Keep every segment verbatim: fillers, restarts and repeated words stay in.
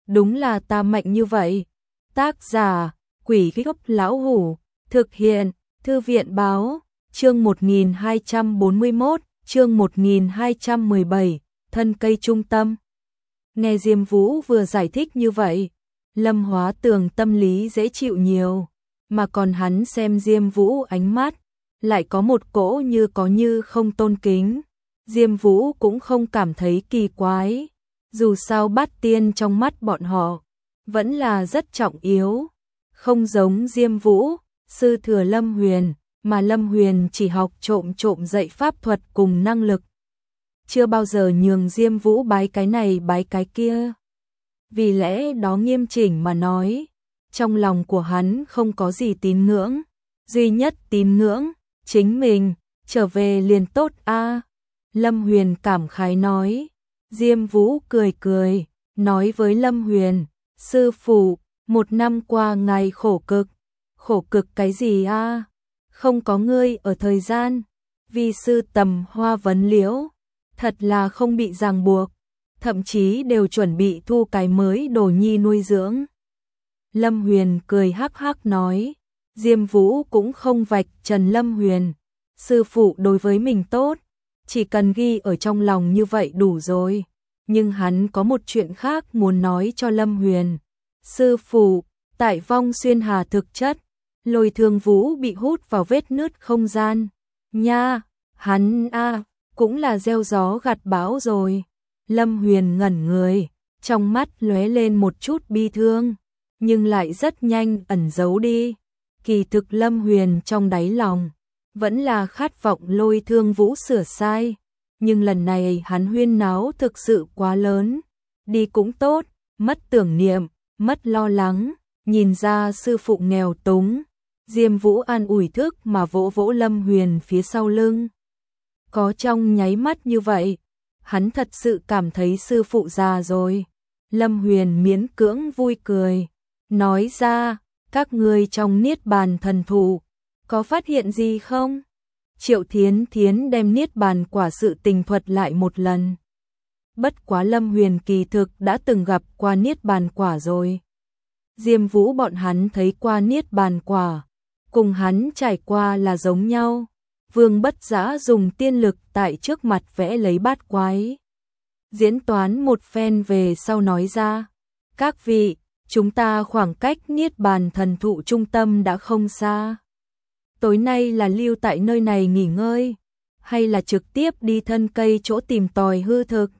đúng là ta mạnh như vậy. Tác giả, Quỷ Gốc Lão Hủ, thực hiện, Thư viện Báo, chương một nghìn hai trăm bốn mươi mốt, chương một nghìn hai trăm mười bảy, thân cây trung tâm. Nghe Diêm Vũ vừa giải thích như vậy, Lâm Hóa Tường tâm lý dễ chịu nhiều, mà còn hắn xem Diêm Vũ ánh mắt, lại có một cỗ như có như không tôn kính. Diêm Vũ cũng không cảm thấy kỳ quái, dù sao Bát Tiên trong mắt bọn họ vẫn là rất trọng yếu, không giống Diêm Vũ, sư thừa Lâm Huyền, mà Lâm Huyền chỉ học trộm trộm dạy pháp thuật cùng năng lực, chưa bao giờ nhường Diêm Vũ bái cái này bái cái kia. Vì lẽ đó nghiêm chỉnh mà nói, trong lòng của hắn không có gì tín ngưỡng, duy nhất tín ngưỡng chính mình, trở về liền tốt a. Lâm Huyền cảm khái nói. Diêm Vũ cười cười, nói với Lâm Huyền, sư phụ, một năm qua ngày khổ cực. Khổ cực cái gì a? Không có ngươi ở thời gian, vi sư tầm hoa vấn liễu, thật là không bị ràng buộc, thậm chí đều chuẩn bị thu cái mới đồ nhi nuôi dưỡng. Lâm Huyền cười hắc hắc nói, Diêm Vũ cũng không vạch trần Lâm Huyền, sư phụ đối với mình tốt, chỉ cần ghi ở trong lòng như vậy đủ rồi. Nhưng hắn có một chuyện khác muốn nói cho Lâm Huyền. Sư phụ, tại Vong Xuyên Hà thực chất, Lôi Thương Vũ bị hút vào vết nứt không gian. Nha, hắn a à, cũng là gieo gió gặt bão rồi. Lâm Huyền ngẩn người, trong mắt lóe lên một chút bi thương, nhưng lại rất nhanh ẩn giấu đi. Kỳ thực Lâm Huyền trong đáy lòng vẫn là khát vọng Lôi Thương Vũ sửa sai, nhưng lần này hắn huyên náo thực sự quá lớn, đi cũng tốt, mất tưởng niệm, mất lo lắng, nhìn ra sư phụ nghèo túng, Diêm Vũ an ủi thức mà vỗ vỗ Lâm Huyền phía sau lưng. Có trong nháy mắt như vậy, hắn thật sự cảm thấy sư phụ già rồi. Lâm Huyền miễn cưỡng vui cười, nói ra, các ngươi trong Niết Bàn thần thụ có phát hiện gì không? Triệu Thiến Thiến đem Niết Bàn quả sự tình thuật lại một lần. Bất quá Lâm Huyền kỳ thực đã từng gặp qua Niết Bàn quả rồi. Diêm Vũ bọn hắn thấy qua Niết Bàn quả, cùng hắn trải qua là giống nhau. Vương Bất Dã dùng tiên lực tại trước mặt vẽ lấy bát quái. Diễn toán một phen về sau nói ra, các vị, chúng ta khoảng cách Niết Bàn thần thụ trung tâm đã không xa. Tối nay là lưu tại nơi này nghỉ ngơi, hay là trực tiếp đi thân cây chỗ tìm tòi hư thực?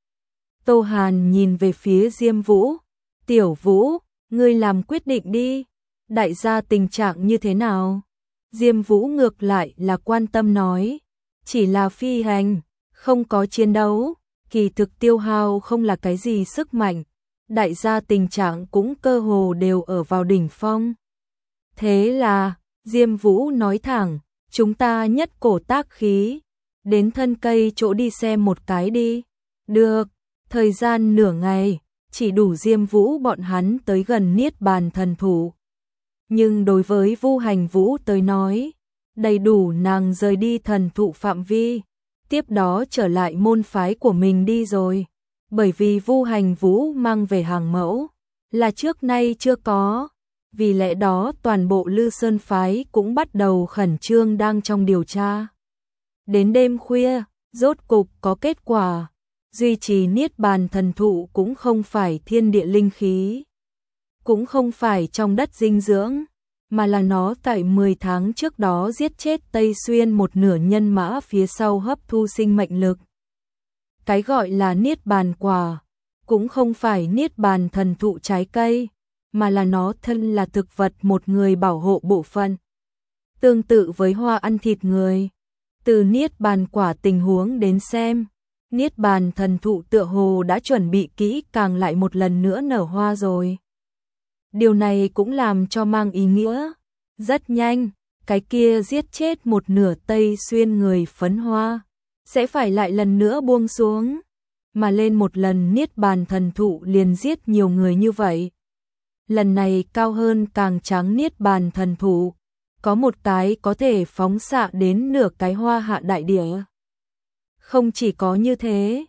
Tô Hàn nhìn về phía Diêm Vũ, Tiểu Vũ, ngươi làm quyết định đi, đại gia tình trạng như thế nào? Diêm Vũ ngược lại là quan tâm nói, chỉ là phi hành, không có chiến đấu, kỳ thực tiêu hao không là cái gì sức mạnh, đại gia tình trạng cũng cơ hồ đều ở vào đỉnh phong. Thế là, Diêm Vũ nói thẳng, chúng ta nhất cổ tác khí, đến thân cây chỗ đi xem một cái đi. Được, thời gian nửa ngày, chỉ đủ Diêm Vũ bọn hắn tới gần Niết Bàn thần thụ. Nhưng đối với Vu Hành Vũ tới nói, đầy đủ nàng rời đi thần thụ phạm vi, tiếp đó trở lại môn phái của mình đi rồi. Bởi vì Vu Hành Vũ mang về hàng mẫu, là trước nay chưa có. Vì lẽ đó toàn bộ Lư Sơn phái cũng bắt đầu khẩn trương đang trong điều tra. Đến đêm khuya, rốt cục có kết quả. Duy trì Niết Bàn thần thụ cũng không phải thiên địa linh khí, cũng không phải trong đất dinh dưỡng, mà là nó tại mười tháng trước đó giết chết Tây Xuyên một nửa nhân mã phía sau hấp thu sinh mệnh lực. Cái gọi là Niết Bàn quả, cũng không phải Niết Bàn thần thụ trái cây, mà là nó thân là thực vật một người bảo hộ bộ phận. Tương tự với hoa ăn thịt người, từ Niết Bàn quả tình huống đến xem, Niết Bàn thần thụ tựa hồ đã chuẩn bị kỹ càng lại một lần nữa nở hoa rồi. Điều này cũng làm cho mang ý nghĩa, rất nhanh, cái kia giết chết một nửa Tây Xuyên người phấn hoa, sẽ phải lại lần nữa buông xuống, mà lên một lần Niết Bàn thần thụ liền giết nhiều người như vậy. Lần này cao hơn càng trắng Niết Bàn thần thụ, có một cái có thể phóng xạ đến nửa cái hoa hạ đại địa. Không chỉ có như thế,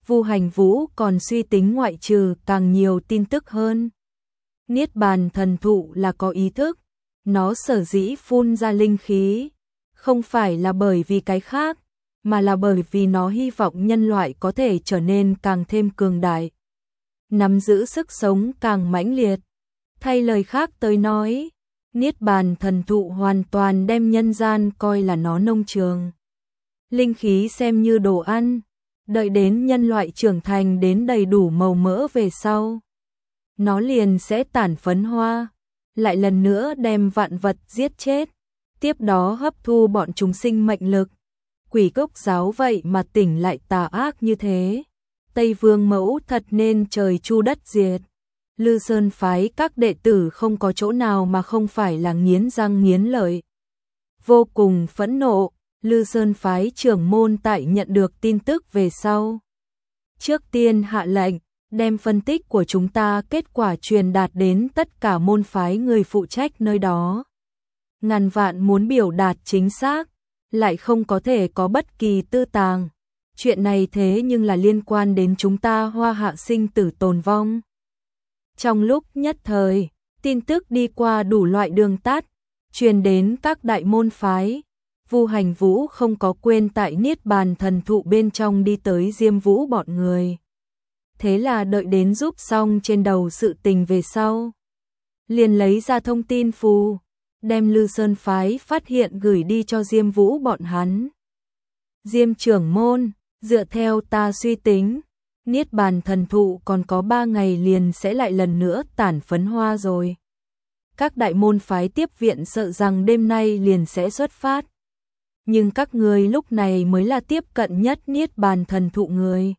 Vu Hành Vũ còn suy tính ngoại trừ càng nhiều tin tức hơn. Niết bàn thần thụ là có ý thức, nó sở dĩ phun ra linh khí, không phải là bởi vì cái khác, mà là bởi vì nó hy vọng nhân loại có thể trở nên càng thêm cường đại, nắm giữ sức sống càng mãnh liệt. Thay lời khác tới nói, Niết bàn thần thụ hoàn toàn đem nhân gian coi là nó nông trường. Linh khí xem như đồ ăn, đợi đến nhân loại trưởng thành đến đầy đủ màu mỡ về sau, nó liền sẽ tản phấn hoa, lại lần nữa đem vạn vật giết chết, tiếp đó hấp thu bọn chúng sinh mệnh lực. Quỷ Cốc giáo vậy mà tỉnh lại tà ác như thế, Tây Vương mẫu thật nên trời chu đất diệt. Lư Sơn phái các đệ tử không có chỗ nào mà không phải là nghiến răng nghiến lợi. Vô cùng phẫn nộ, Lư Sơn phái trưởng môn tại nhận được tin tức về sau, trước tiên hạ lệnh, đem phân tích của chúng ta kết quả truyền đạt đến tất cả môn phái người phụ trách nơi đó. Ngàn vạn muốn biểu đạt chính xác, lại không có thể có bất kỳ tư tàng. Chuyện này thế nhưng là liên quan đến chúng ta Hoa Hạ sinh tử tồn vong. Trong lúc nhất thời, tin tức đi qua đủ loại đường tắt, truyền đến các đại môn phái. Vu Hành Vũ không có quên tại Niết bàn thần thụ bên trong đi tới Diêm Vũ bọn người. Thế là đợi đến giúp xong trên đầu sự tình về sau, liền lấy ra thông tin phù, đem Lư Sơn phái phát hiện gửi đi cho Diêm Vũ bọn hắn. Diêm trưởng môn, dựa theo ta suy tính, Niết bàn thần thụ còn có ba ngày liền sẽ lại lần nữa tản phấn hoa rồi. Các đại môn phái tiếp viện sợ rằng đêm nay liền sẽ xuất phát. Nhưng các người lúc này mới là tiếp cận nhất Niết bàn thần thụ người.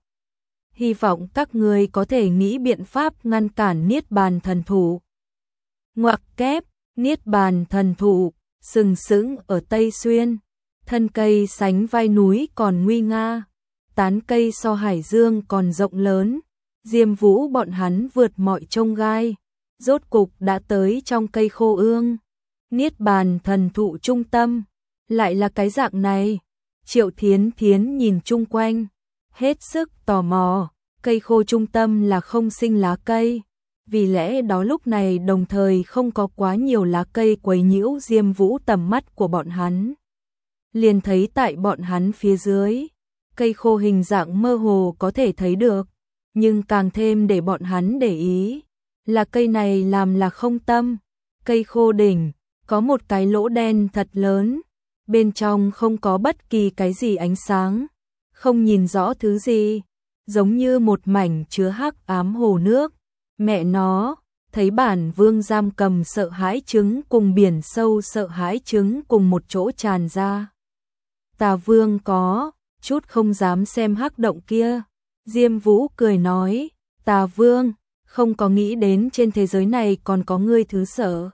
Hy vọng các người có thể nghĩ biện pháp ngăn cản Niết bàn thần thụ. Ngoặc kép, Niết bàn thần thụ, sừng sững ở Tây Xuyên. Thân cây sánh vai núi còn nguy nga, tán cây so hải dương còn rộng lớn. Diêm Vũ bọn hắn vượt mọi chông gai, rốt cục đã tới trong cây khô ương. Niết bàn thần thụ trung tâm, lại là cái dạng này. Triệu Thiến Thiến nhìn chung quanh, hết sức tò mò. Cây khô trung tâm là không sinh lá cây, vì lẽ đó lúc này đồng thời không có quá nhiều lá cây quấy nhiễu Diêm Vũ tầm mắt của bọn hắn. Liền thấy tại bọn hắn phía dưới, cây khô hình dạng mơ hồ có thể thấy được, nhưng càng thêm để bọn hắn để ý là cây này làm là không tâm. Cây khô đỉnh có một cái lỗ đen thật lớn, bên trong không có bất kỳ cái gì ánh sáng, không nhìn rõ thứ gì, giống như một mảnh chứa hắc ám hồ nước. Mẹ nó, thấy bản vương giam cầm sợ hãi trứng cùng biển sâu sợ hãi trứng cùng một chỗ tràn ra. Tà vương có chút không dám xem hắc động kia. Diêm Vũ cười nói, Tà vương, không có nghĩ đến trên thế giới này còn có ngươi thứ sợ.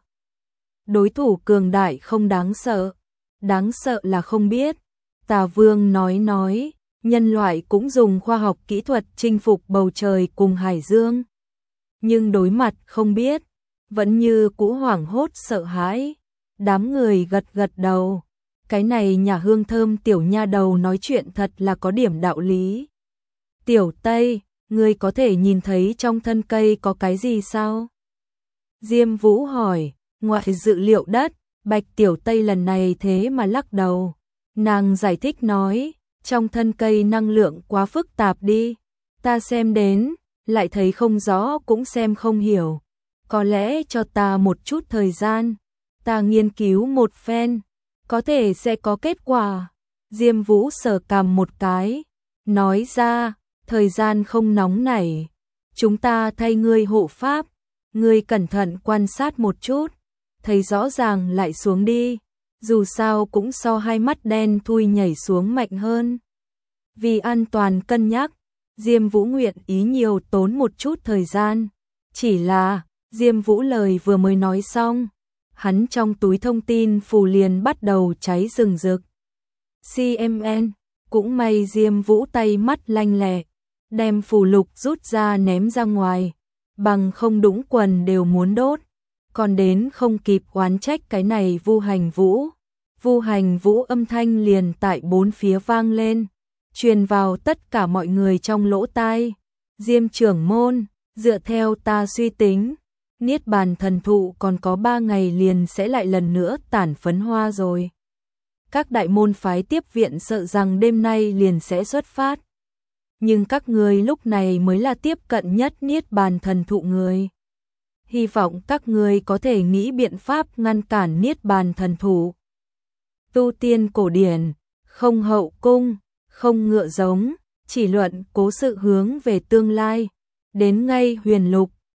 Đối thủ cường đại không đáng sợ, đáng sợ là không biết. Tà vương nói nói, nhân loại cũng dùng khoa học kỹ thuật chinh phục bầu trời cùng hải dương. Nhưng đối mặt không biết, vẫn như cũ hoảng hốt sợ hãi. Đám người gật gật đầu. Cái này nhà hương thơm tiểu nha đầu nói chuyện thật là có điểm đạo lý. Tiểu Tây, ngươi có thể nhìn thấy trong thân cây có cái gì sao? Diêm Vũ hỏi, ngoại dự liệu đất, Bạch Tiểu Tây lần này thế mà lắc đầu. Nàng giải thích nói, trong thân cây năng lượng quá phức tạp đi. Ta xem đến, lại thấy không rõ cũng xem không hiểu. Có lẽ cho ta một chút thời gian, ta nghiên cứu một phen, có thể sẽ có kết quả. Diêm Vũ sờ cằm một cái, nói ra, thời gian không nóng nảy, chúng ta thay ngươi hộ pháp, ngươi cẩn thận quan sát một chút, thấy rõ ràng lại xuống đi, dù sao cũng so hai mắt đen thui nhảy xuống mạnh hơn. Vì an toàn cân nhắc, Diêm Vũ nguyện ý nhiều tốn một chút thời gian, chỉ là, Diêm Vũ lời vừa mới nói xong, hắn trong túi thông tin phù liền bắt đầu cháy rừng rực. xê em en, cũng may Diêm Vũ tay mắt lanh lẹ, đem phù lục rút ra ném ra ngoài, bằng không đũng quần đều muốn đốt, còn đến không kịp oán trách cái này Vu Hành Vũ. Vu Hành Vũ âm thanh liền tại bốn phía vang lên, truyền vào tất cả mọi người trong lỗ tai. Diêm trưởng môn, dựa theo ta suy tính, Niết Bàn thần thụ còn có ba ngày liền sẽ lại lần nữa tản phấn hoa rồi. Các đại môn phái tiếp viện sợ rằng đêm nay liền sẽ xuất phát. Nhưng các người lúc này mới là tiếp cận nhất Niết Bàn thần thụ người. Hy vọng các người có thể nghĩ biện pháp ngăn cản Niết Bàn thần thụ. Tu tiên cổ điển, không hậu cung, không ngựa giống, chỉ luận cố sự hướng về tương lai. Đến ngay huyền lục,